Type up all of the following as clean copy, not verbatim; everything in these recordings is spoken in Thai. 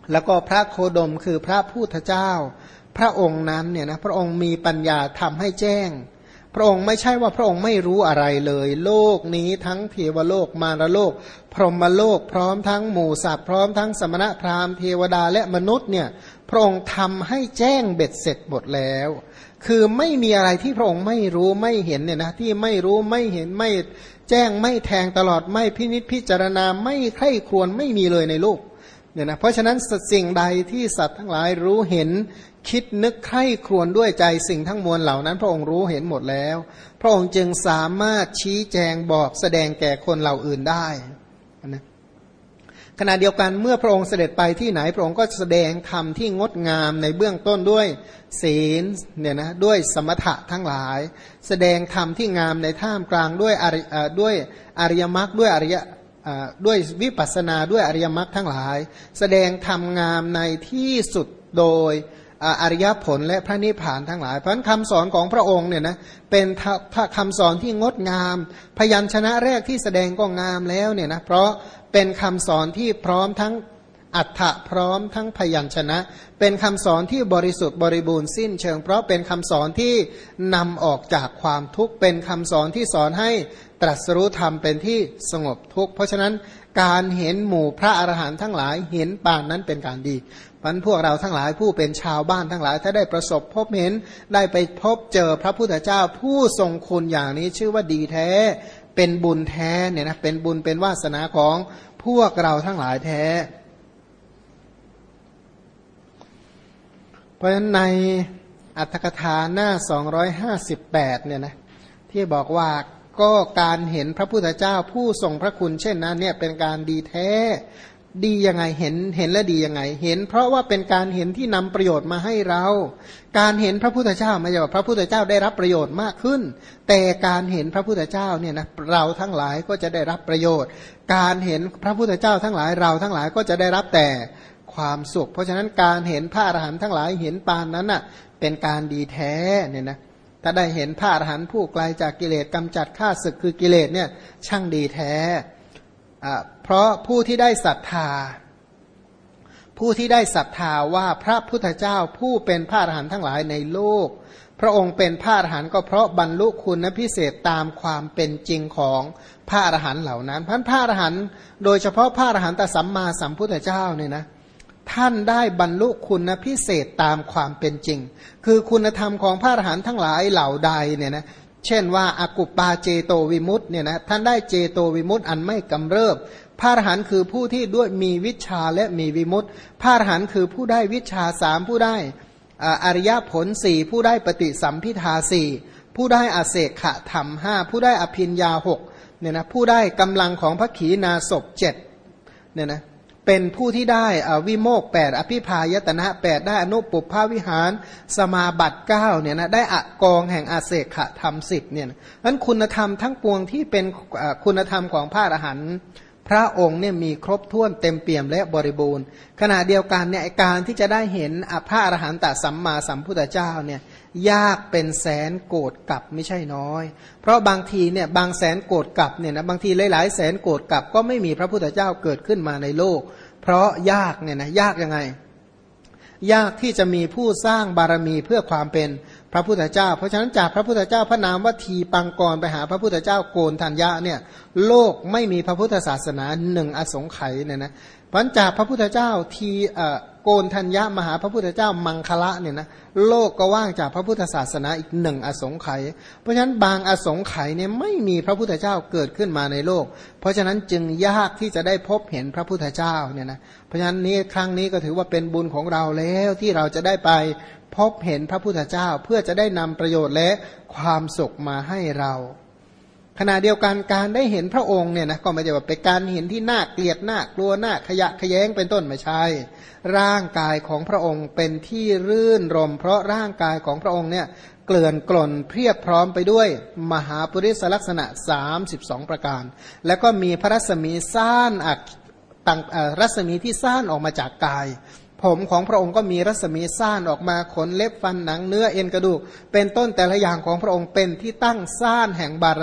แล้วก็พระโคดมคือพระพุทธเจ้าพระองค์นั้นเนี่ยนะพระองค์มีปัญญาทำให้แจ้งพระองค์ไม่ใช่ว่าพระองค์ไม่รู้อะไรเลยโลกนี้ทั้งเทวโลกมารโลกพรหมโลกพร้อมทั้งหมู่สัตว์พร้อมทั้งสมณพราหมณ์เทวดาและมนุษย์เนี่ยพระองค์ทำให้แจ้งเบ็ดเสร็จหมดแล้วคือไม่มีอะไรที่พระองค์ไม่รู้ไม่เห็นเนี่ยนะที่ไม่รู้ไม่เห็นไม่แจ้งไม่แทงตลอดไม่พินิจพิจารณาไม่ใคร่ครวญไม่มีเลยในโลกเนี่ยนะเพราะฉะนั้นสิ่งใดที่สัตว์ทั้งหลายรู้เห็นคิดนึกใคร่ครวญด้วยใจสิ่งทั้งมวลเหล่านั้นพระองค์รู้เห็นหมดแล้วพระองค์จึงสามารถชี้แจงบอกแสดงแก่คนเหล่าอื่นได้นะขณะเดียวกันเมื่อพระองค์เสด็จไปที่ไหนพระองค์ก็แสดงธรรมที่งดงามในเบื้องต้นด้วยศีลเนี่ยนะด้วยสมถะทั้งหลายแสดงธรรมที่งามในท่ามกลางด้วยอริยมรรคด้วยวิปัสสนาด้วยอริยมรรคทั้งหลายแสดงธรรมงามในที่สุดโดยอริยผลและพระนิพพานทั้งหลายเพราะฉะนั้นคำสอนของพระองค์เนี่ยนะเป็นคำสอนที่งดงามพยัญชนะแรกที่แสดงก็งามแล้วเนี่ยนะเพราะเป็นคำสอนที่พร้อมทั้งอัฏฐะพร้อมทั้งพยัญชนะเป็นคำสอนที่บริสุทธิ์บริบูรณ์สิ้นเชิงเพราะเป็นคำสอนที่นำออกจากความทุกข์เป็นคำสอนที่สอนให้ตรัสรู้ธรรมเป็นที่สงบทุกข์เพราะฉะนั้นการเห็นหมู่พระอรหันต์ทั้งหลายเห็นปานนั้นเป็นการดีเพราะฉะนั้นพวกเราทั้งหลายผู้เป็นชาวบ้านทั้งหลายถ้าได้ประสบพบเห็นได้ไปพบเจอพระพุทธเจ้าผู้ทรงคุณอย่างนี้ชื่อว่าดีแท้เป็นบุญแท้เนี่ยนะเป็นบุญเป็นวาสนาของพวกเราทั้งหลายแท้เพราะฉะนั้นในอรรถกถาหน้า258เนี่ยนะที่บอกว่าก็การเห็นพระพุทธเจ้าผู้ทรงพระคุณเช่นนั้นเนี่ยเป็นการดีแท้ดียังไงเห็นและดียังไงเห็นเพราะว่าเป็นการเห็นที่นำประโยชน์มาให้เราการเห็นพระพุทธเจ้าไม่ใช่ว่าพระพุทธเจ้าได้รับประโยชน์มากขึ้นแต่การเห็นพระพุทธเจ้าเนี่ยนะเราทั้งหลายก็จะได้รับประโยชน์การเห็นพระพุทธเจ้าทั้งหลายเราทั้งหลายก็จะได้รับแต่ความสุขเพราะฉะนั้นการเห็นพระอรหันต์ทั้งหลายเห็นปานนั้นน่ะเป็นการดีแท้เนี่ยนะถ้าได้เห็นพระอรหันต์ผู้ไกลจากกิเลสกำจัดข้าศึกคือกิเลสเนี่ยช่างดีแท้เพราะผู้ที่ได้ศรัทธาว่าพระพุทธเจ้าผู้เป็นพระอรหันต์ทั้งหลายในโลกพระองค์เป็นพระอรหันต์ก็เพราะบรรลุคุณพิเศษตามความเป็นจริงของพระอรหันต์เหล่านั้นพระอรหันต์โดยเฉพาะพระอรหันตสัมมาสัมพุทธเจ้าเนี่ยนะท่านได้บรรลุคุณพิเศษตามความเป็นจริงคือคุณธรรมของพระอรหันต์ทั้งหลายเหล่าใดเนี่ยนะเช่นว่าอากุปปาเจโตวิมุตติเนี่ยนะท่านได้เจโตวิมุตติอันไม่กำเริบพระอรหันต์คือผู้ที่ด้วยมีวิชาและมีวิมุตติพระอรหันต์คือผู้ได้วิชาสามผู้ได้อริยผลสี่ผู้ได้ปฏิสัมภิทาสี่ผู้ได้อเสขะธรรมห้าผู้ได้อภิญญาหกเนี่ยนะผู้ได้กำลังของพระขีณาสพเจ็ดเนี่ยนะเป็นผู้ที่ได้วิโมกข์8อภิพายตนะ8ได้อนุปุพพวิหารสมาบัติ9เนี่ยนะได้อกองแห่งอาเสขะธรรม10เนี่ยนั้นคุณธรรมทั้งปวงที่เป็นคุณธรรมของพระอรหันต์พระองค์เนี่ยมีครบถ้วนเต็มเปี่ยมและบริบูรณ์ขณะเดียวกันเนี่ยการที่จะได้เห็นพระอรหันตสัมมาสัมพุทธเจ้าเนี่ยยากเป็นแสนโกฏกับไม่ใช่น้อยเพราะบางทีเนี่ยบางแสนโกฏกับเนี่ยนะบางทีหลายๆแสนโกฏกับก็ไม่มีพระพุทธเจ้าเกิดขึ้นมาในโลกเพราะยากเนี่ยนะยากยังไงยากที่จะมีผู้สร้างบารมีเพื่อความเป็นพระพุทธเจ้าเพราะฉะนั้นจากพระพุทธเจ้าพระนามว่าทีปังกรไปหาพระพุทธเจ้าโกนทัญญะเนี่ยโลกไม่มีพระพุทธศาสนาหนึ่งอสงไขยเนี่ยนะเพราะจากพระพุทธเจ้าทีโกนทัญญะมหาพระพุทธเจ้ามังคละเนี่ยนะโลกก็ว่างจากพระพุทธศาสนาอีกหนึ่งอสงไขยเพราะฉะนั้นบางอสงไขยเนี่ยไม่มีพระพุทธเจ้าเกิดขึ้นมาในโลกเพราะฉะนั้นจึงยากที่จะได้พบเห็นพระพุทธเจ้าเนี่ยนะเพราะฉะนั้นนี้ครั้งนี้ก็ถือว่าเป็นบุญของเราแล้วที่เราจะได้ไปพบเห็นพระพุทธเจ้าเพื่อจะได้นำประโยชน์และความสุขมาให้เราขณะเดียวกันการได้เห็นพระองค์เนี่ยนะก็ไม่ใช่ว่าเป็นการเห็นที่น่าเกลียดน่ากลัวน่าขยะแขยงเป็นต้นไม่ใช่ร่างกายของพระองค์เป็นที่รื่นรมเพราะร่างกายของพระองค์เนี่ยเกลื่อนกล่นเพียบพร้อมไปด้วยมหาปุริสลักษณะ32ประการแล้วก็มีพระรัศมีซ่านรัศมีที่ซ่านออกมาจากกายผมของพระองค์ก็มีรัศมีซ่านออกมาขนเล็บฟันหนังเนื้อเอ็นกระดูกเป็นต้นแต่ละอย่างของพระองค์เป็นที่ตั้งซ่าน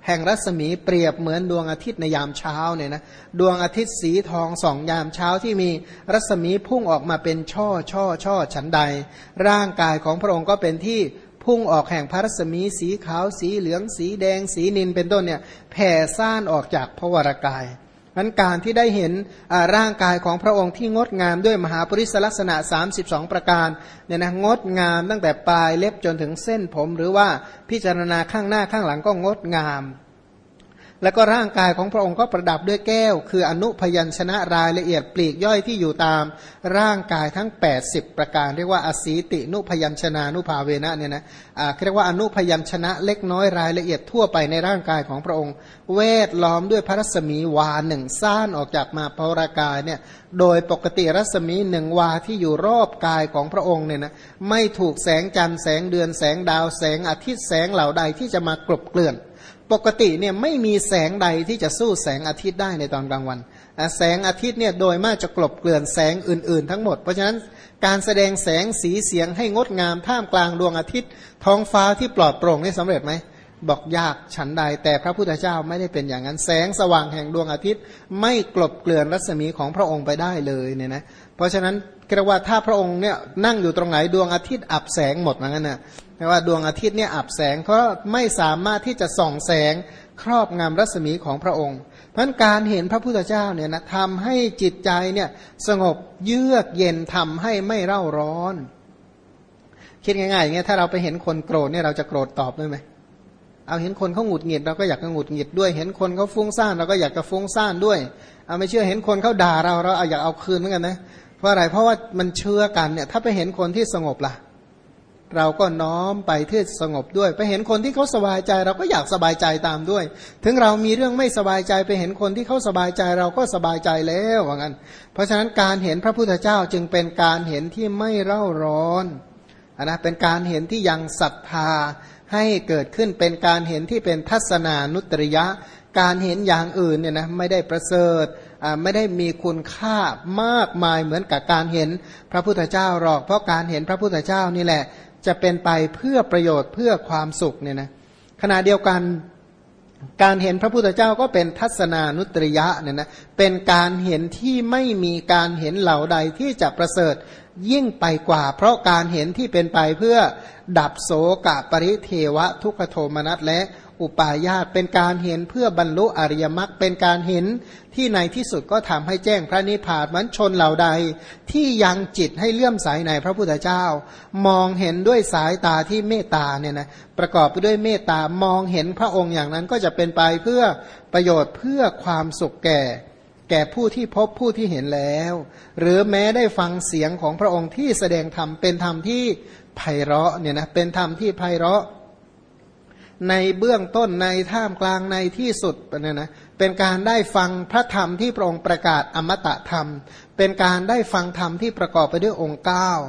แห่งรัศมีเปรียบเหมือนดวงอาทิตย์ในยามเช้าเนี่ยนะดวงอาทิตย์สีทองส่องยามเช้าที่มีรัศมีพุ่งออกมาเป็นช่อฉันใดร่างกายของพระองค์ก็เป็นที่พุ่งออกแห่งพระรัศมีสีขาวสีเหลืองสีแดงสีนิลเป็นต้นเนี่ยแผ่ซ่านออกจากพระวรกายนั้นการที่ได้เห็นร่างกายของพระองค์ที่งดงามด้วยมหาปริศลักษณะ32ประการเนี่ยนะงดงามตั้งแต่ปลายเล็บจนถึงเส้นผมหรือว่าพิจารณาข้างหน้าข้างหลังก็งดงามแล้วก็ร่างกายของพระองค์ก็ประดับด้วยแก้วคืออนุพยัญชนะรายละเอียดปลีกย่อยที่อยู่ตามร่างกายทั้ง80ประการเรียกว่าอสีตินุพยัญชนานุภาเวนะเนี่ยนะเรียกว่าอนุพยัญชนะเล็กน้อยรายละเอียดทั่วไปในร่างกายของพระองค์เวทล้อมด้วยพระรัศมีวาหนึ่งซ่านออกจากมาพระวรากายเนี่ยโดยปกติรัศมีหนึ่งวาที่อยู่รอบกายของพระองค์เนี่ยนะไม่ถูกแสงจันทร์แสงเดือนแสงดาวแสงอาทิตย์แสงเหล่าใดที่จะมากลบเกลื่อนปกติเนี่ยไม่มีแสงใดที่จะสู้แสงอาทิตย์ได้ในตอนกลางวันแสงอาทิตย์เนี่ยโดยมากจะกลบเกลื่อนแสงอื่นๆทั้งหมดเพราะฉะนั้นการแสดงแสงสีเสียงให้งดงามท่ามกลางดวงอาทิตย์ท้องฟ้าที่ปลอดโปร่งนี่สำเร็จไหมบอกยากฉันใดแต่พระพุทธเจ้าไม่ได้เป็นอย่างนั้นแสงสว่างแห่งดวงอาทิตย์ไม่กลบเกลื่อนรัศมีของพระองค์ไปได้เลยเนี่ยนะเพราะฉะนั้นเรียกว่าถ้าพระองค์เนี่ยนั่งอยู่ตรงไหนดวงอาทิตย์อับแสงหมดเหมือนกันนะแปลว่าดวงอาทิตย์เนี่ยอับแสงเพราะไม่สามารถที่จะส่องแสงครอบงำรัศมีของพระองค์เพราะการเห็นพระพุทธเจ้าเนี่ยนะทำให้จิตใจเนี่ยสงบเยือกเย็นทำให้ไม่เร่าร้อนคิดง่ายๆอย่างเงี้ยถ้าเราไปเห็นคนโกรธเนี่ยเราจะโกรธตอบด้วยไหมเอาเห็นคนเขาหงุดหงิดเราก็อยากจะหงุดหงิดด้วยเห็นคนเขาฟุ้งซ่านเราก็อยากจะฟุ้งซ่านด้วยเอาไม่เชื่อเห็นคนเขาด่าเราอยากเอาคืนเหมือนกันนะเพราะอะไรเพราะว่ามันเชื่อกันเนี่ยถ้าไปเห็นคนที่สงบล่ะเราก็น้อมไปที่สงบด้วยไปเห็นคนที่เขาสบายใจเราก็อยากสบายใจตามด้วยถึงเรามีเรื่องไม่สบายใจไปเห็นคนที่เขาสบายใจเราก็สบายใจแล้วว่างั้นเพราะฉะนั้นการเห็นพระพุทธเจ้าจึงเป็นการเห็นที่ไม่เร่าร้อนนะเป็นการเห็นที่ยังศรัทธาให้เกิดขึ้นเป็นการเห็นที่เป็นทัศนานุตริยะการเห็นอย่างอื่นเนี่ยนะไม่ได้ประเสริฐไม่ได้มีคุณค่ามากมายเหมือนกับการเห็นพระพุทธเจ้าหรอกเพราะการเห็นพระพุทธเจ้านี่แหละจะเป็นไปเพื่อประโยชน์เพื่อความสุขเนี่ยนะขณะเดียวกันการเห็นพระพุทธเจ้าก็เป็นทัศนานุตริยะเนี่ยนะเป็นการเห็นที่ไม่มีการเห็นเหล่าใดที่จะประเสริฐยิ่งไปกว่าเพราะการเห็นที่เป็นไปเพื่อดับโสกะปริเทวะทุกขโทมนัสและอุปาญาตเป็นการเห็นเพื่อบรรลุอริยมรรคเป็นการเห็นที่ในที่สุดก็ทำให้แจ้งพระนิพพานเหมือนชนเหล่าใดที่ยังจิตให้เลื่อมใสในพระพุทธเจ้ามองเห็นด้วยสายตาที่เมตตาเนี่ยนะประกอบไปด้วยเมตตามองเห็นพระองค์อย่างนั้นก็จะเป็นไปเพื่อประโยชน์เพื่อความสุขแก่ผู้ที่พบผู้ที่เห็นแล้วหรือแม้ได้ฟังเสียงของพระองค์ที่แสดงธรรมเป็นธรรมที่ไพเราะเนี่ยนะเป็นธรรมที่ไพเราะในเบื้องต้นในท่ามกลางในที่สุดเนี่ยนะเป็นการได้ฟังพระธรรมที่พระองค์ประกาศอมตะธรรมเป็นการได้ฟังธรรมที่ประกอบไปด้วยองค์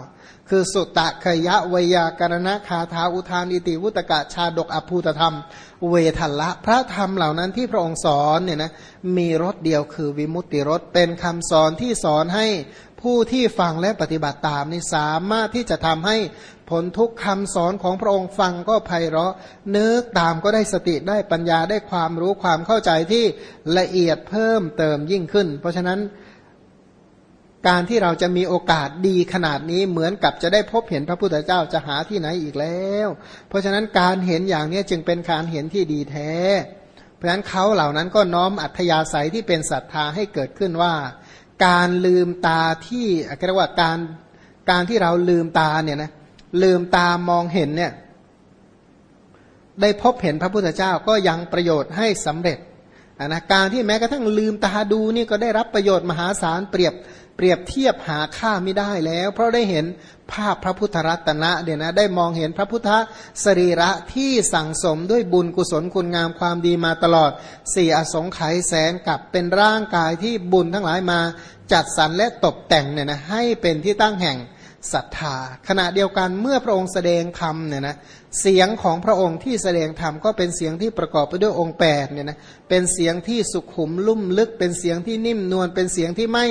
9คือสุตตะขยะวยากรณะคาถาอุทานอิติวุตกะชาดกอภูตธรรมเวทัลละพระธรรมเหล่านั้นที่พระองค์สอนเนี่ยนะมีรสเดียวคือวิมุตติรสเป็นคำสอนที่สอนให้ผู้ที่ฟังและปฏิบัติตามนี่สามารถที่จะทำให้ผลทุกคำสอนของพระองค์ฟังก็ไพเราะนึกตามก็ได้สติได้ปัญญาได้ความรู้ความเข้าใจที่ละเอียดเพิ่มเติมยิ่งขึ้นเพราะฉะนั้นการที่เราจะมีโอกาสดีขนาดนี้เหมือนกับจะได้พบเห็นพระพุทธเจ้าจะหาที่ไหนอีกแล้วเพราะฉะนั้นการเห็นอย่างนี้จึงเป็นการเห็นที่ดีแท้เพราะฉะนั้นเขาเหล่านั้นก็น้อมอัธยาศัยที่เป็นศรัทธาให้เกิดขึ้นว่าการลืมตาที่เรียกว่าการที่เราลืมตาเนี่ยนะลืมตามองเห็นเนี่ยได้พบเห็นพระพุทธเจ้าก็ยังประโยชน์ให้สำเร็จนะการที่แม้กระทั่งลืมตาดูนี่ก็ได้รับประโยชน์มหาศาลเปรียบเทียบหาค่าไม่ได้แล้วเพราะได้เห็นภาพพระพุทธรัตนะเดี๋ยวนะได้มองเห็นพระพุทธสรีระที่สั่งสมด้วยบุญกุศลคุณงามความดีมาตลอด4อสงไขยแสนกับเป็นร่างกายที่บุญทั้งหลายมาจัดสรรและตกแต่งเนี่ยนะให้เป็นที่ตั้งแห่งศรัทธาขณะเดียวกันเมื่อพระองค์แสดงธรรมเนี่ยนะเสียงของพระองค์ที่แสดงธรรมก็เป็นเสียงที่ประกอบไปด้วยองค์8เนี่ยนะเป็นเสียงที่สุขุมลุ่มลึกเป็นเสียงที่นิ่มนวลเป็นเสียงที่ไม่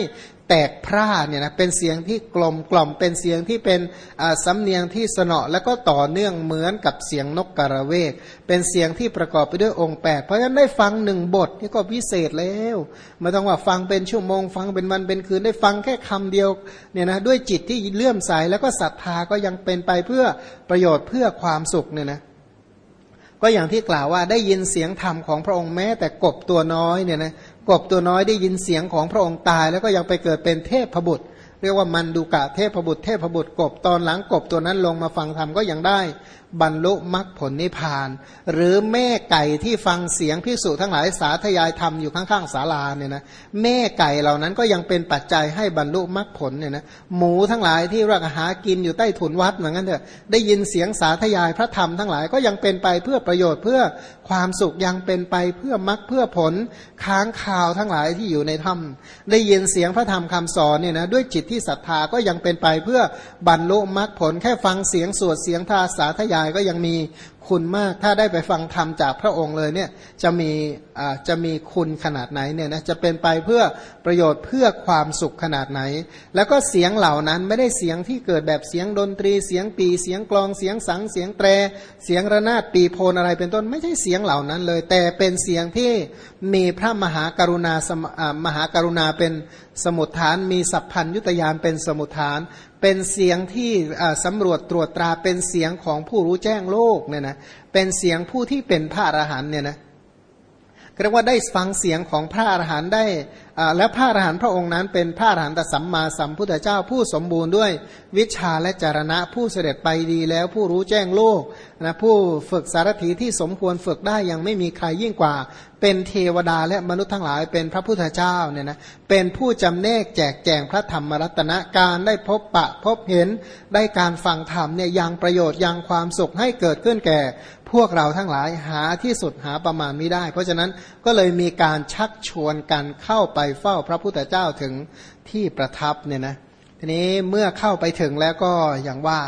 แตกพร่าเนี่ยนะเป็นเสียงที่กลมกล่อมเป็นเสียงที่เป็นสำเนียงที่สนอแล้วก็ต่อเนื่องเหมือนกับเสียงนกกระเวกเป็นเสียงที่ประกอบไปด้วยองค์8เพราะฉะนั้นได้ฟังหนึ่งบทนี่ก็พิเศษแล้วไม่ต้องว่าฟังเป็นชั่วโมงฟังเป็นวันเป็นคืนได้ฟังแค่คำเดียวเนี่ยนะด้วยจิตที่เลื่อมใสแล้วก็ศรัทธาก็ยังเป็นไปเพื่อประโยชน์เพื่อความสุขเนี่ยนะก็อย่างที่กล่าวว่าได้ยินเสียงธรรมของพระองค์แม้แต่กบตัวน้อยเนี่ยนะกบตัวน้อยได้ยินเสียงของพระองค์ตายแล้วก็ยังไปเกิดเป็นเทพบุตรเรียกว่ามันดูกะเทพบุตรเทพบุตรกบตอนหลังกบตัวนั้นลงมาฟังธรรมก็ยังได้บรรลุมรรคผลนิพพานหรือแม่ไก่ที่ฟังเสียงภิกษุทั้งหลายสาธยายธรรมอยู่ข้างๆศาลาเนี่ยนะแม่ไก่เหล่านั้นก็ยังเป็นปัจจัยให้บรรลุมรรคผลเนี่ยนะหมูทั้งหลายที่รักหากินอยู่ใต้ถุนวัดเหมือนกันเถอะได้ยินเสียงสาธยายพระธรรมทั้งหลายก็ยังเป็นไปเพื่อประโยชน์เพื่อความสุขยังเป็นไปเพื่อมรรคเพื่อผลค้างคาวทั้งหลายที่อยู่ในถ้ำได้ยินเสียงพระธรรมคำสอนเนี่ยนะด้วยจิตที่ศรัทธาก็ยังเป็นไปเพื่อบรรลุมรรคผลแค่ฟังเสียงสวดเสียงทาสาธยายก็ยังมีคุณมากถ้าได้ไปฟังธรรมจากพระองค์เลยเนี่ยจะมีคุณขนาดไหนเนี่ยนะจะเป็นไปเพื่อประโยชน์เพื่อความสุขขนาดไหนแล้วก็เสียงเหล่านั้นไม่ได้เสียงที่เกิดแบบเสียงดนตรีเสียงปีเสียงกลองเสียงสังเสียงแตรเสียงระนาดปีโพนอะไรเป็นต้นไม่ใช่เสียงเหล่านั้นเลยแต่เป็นเสียงที่มีพระมหากรุณามหากรุณาเป็นสมุฏฐานมีสัพพัญญุตญาณเป็นสมุฏฐานเป็นเสียงที่สำรวจตรวจตราเป็นเสียงของผู้รู้แจ้งโลกเนี่ยนะเป็นเสียงผู้ที่เป็นพระอรหันต์เนี่ยนะเรียกว่าได้ฟังเสียงของพระอรหันต์ได้และพระอรหันต์พระองค์นั้นเป็นพระอรหันตสัมมาสัมพุทธเจ้าผู้สมบูรณ์ด้วยวิชาและจรณะผู้เสด็จไปดีแล้วผู้รู้แจ้งโลกนะผู้ฝึกสารถีที่สมควรฝึกได้ยังไม่มีใครยิ่งกว่าเป็นเทวดาและมนุษย์ทั้งหลายเป็นพระพุทธเจ้าเนี่ยนะเป็นผู้จำแนกแจกแจงพระธรรมรัตนะการได้พบปะพบเห็นได้การฟังธรรมเนี่ยยังประโยชน์ยังความสุขให้เกิดขึ้นแก่พวกเราทั้งหลายหาที่สุดหาประมาณไม่ได้เพราะฉะนั้นก็เลยมีการชักชวนกันเข้าไปเฝ้าพระพุทธเจ้าถึงที่ประทับเนี่ยนะทีนี้เมื่อเข้าไปถึงแล้วก็อย่างว่า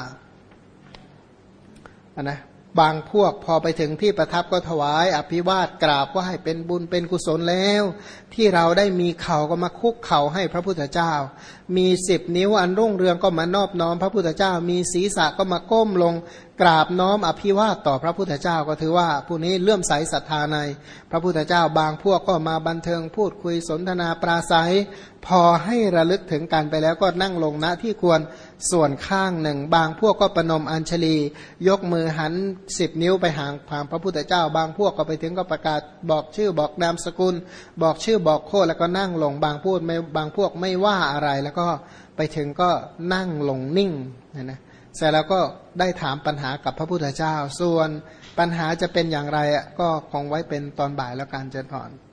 นะบางพวกพอไปถึงที่ประทับก็ถวายอภิวาทกราบว่าให้เป็นบุญเป็นกุศลแล้วที่เราได้มีเข่าก็มาคุกเข่าให้พระพุทธเจ้ามี10 นิ้วอันรุ่งเรืองก็มานอบน้อมพระพุทธเจ้ามีศีรษะก็มาก้มลงกราบน้อมอภิวาทต่อพระพุทธเจ้าก็ถือว่าผู้นี้เลื่อมใสศรัทธาในพระพุทธเจ้าบางพวกก็มาบันเทิงพูดคุยสนทนาปราศัยพอให้ระลึกถึงกันไปแล้วก็นั่งลงณที่ควรส่วนข้างหนึ่งบางพวกก็ประนมอัญชลียกมือหัน10 นิ้วไปหางพระพุทธเจ้าบางพวกก็ไปถึงก็ประกาศบอกชื่อบอกนามสกุลบอกชื่อบอกโคดแล้วก็นั่งลงบางพวกไม่ว่าอะไรแล้วก็ไปถึงก็นั่งลงนิ่งนะเสร็จแล้วก็ได้ถามปัญหากับพระพุทธเจ้าส่วนปัญหาจะเป็นอย่างไรก็คงไว้เป็นตอนบ่ายแล้วกันเจริญพร